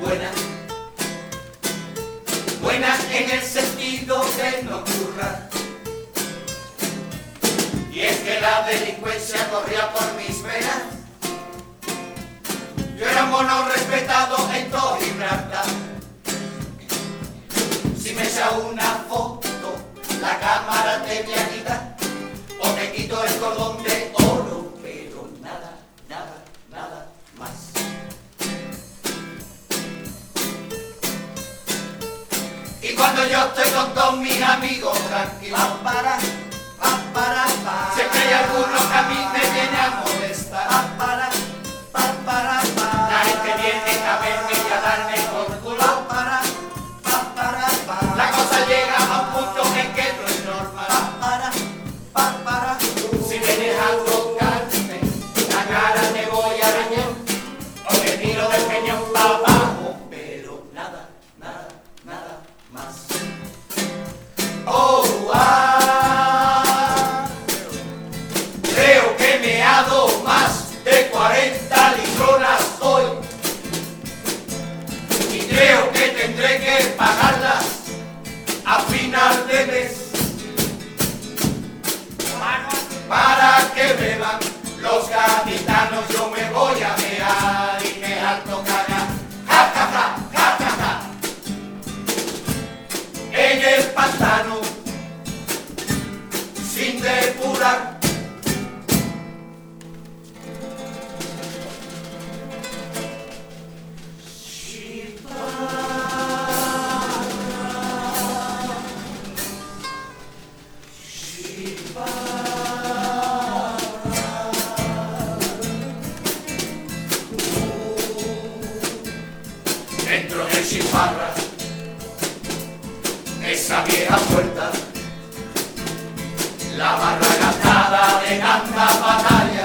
buena, buena en el sentido de no currar. Y es que la delincuencia corría por mis venas. Yo era un mono respetado en todo Gibraltar. Si me echa una foto, la cámara te voy a quitar, o te quito el cordón de oro, pero nada, nada, nada más. Y cuando yo estoy con todos mis amigos tranquilos, siempre hay alguno que a mí me viene a molestar. La gente viene a verme y a darme por culo. La cosa llega a un punto en que no es normal. Si vienes a tocarme, la cara te voy a arañar, o te tiro del peñón para abajo, pero nada, nada, nada más. Oh, creo que me ha dado más de 40 litronas hoy, y creo que tendré que pagarlas a final de mes, para que beban los gaditanos. Yo me voy a mear y me harto cagar, ja, ja, ja, ja, ja, ja, en el pantano sin depurar. Dentro del Chiparra, esa vieja puerta, la barra gastada de tanta batalla,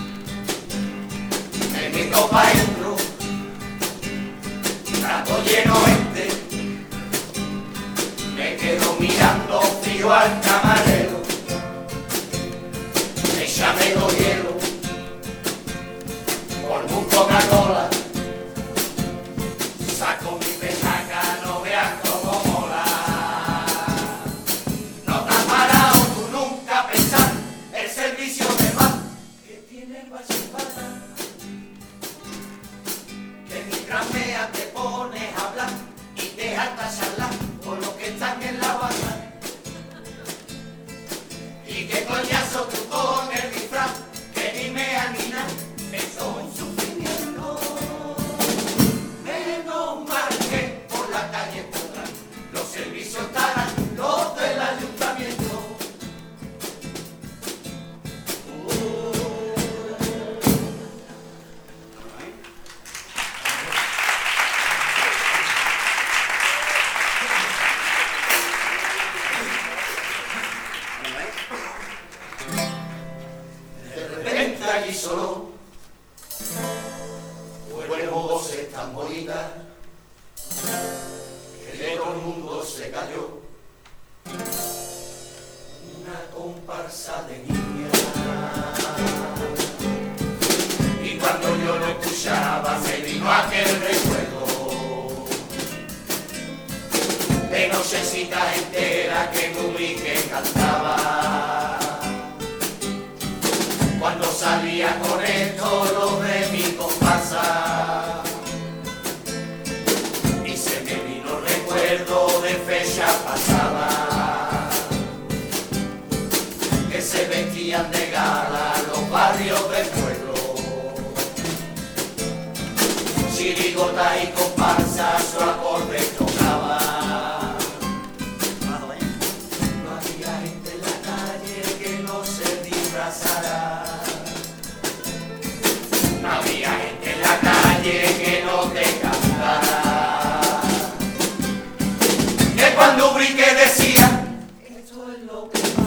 en mi copa entro, trato lleno gente, me quedo mirando frío al camarero, échame dos hielo, por un Coca-Cola. Saco mi pesaca, no veas cómo mola. No te has parado tú nunca a pensar el servicio de paz que tiene el Bachipata. Que mientras meas te pones a hablar y te hartas a charlar con los que están en la banda. Y que coñazo tú con el disfraz, que ni mea ni nada, eso es un sufrimiento. Menos mal que por la calle podrán los servicios estarán los del ayuntamiento. De repente allí solo fueron voces tan bonitas que todo el mundo se cayó. Una comparsa de niñas, y cuando yo lo escuchaba me vino aquel recuerdo de nochecita entera que Ubrique cantaba. Cuando salía con esto lo de mi comparsa, y se me vino recuerdo de fecha pasada, que se vestían de gala los barrios del pueblo, chirigota y comparsa su acorde tocaba. No había gente en la calle que no se disfrazara. No había gente en la calle que no te cantara. Que cuando Ubrique decía, esto es lo que pasa.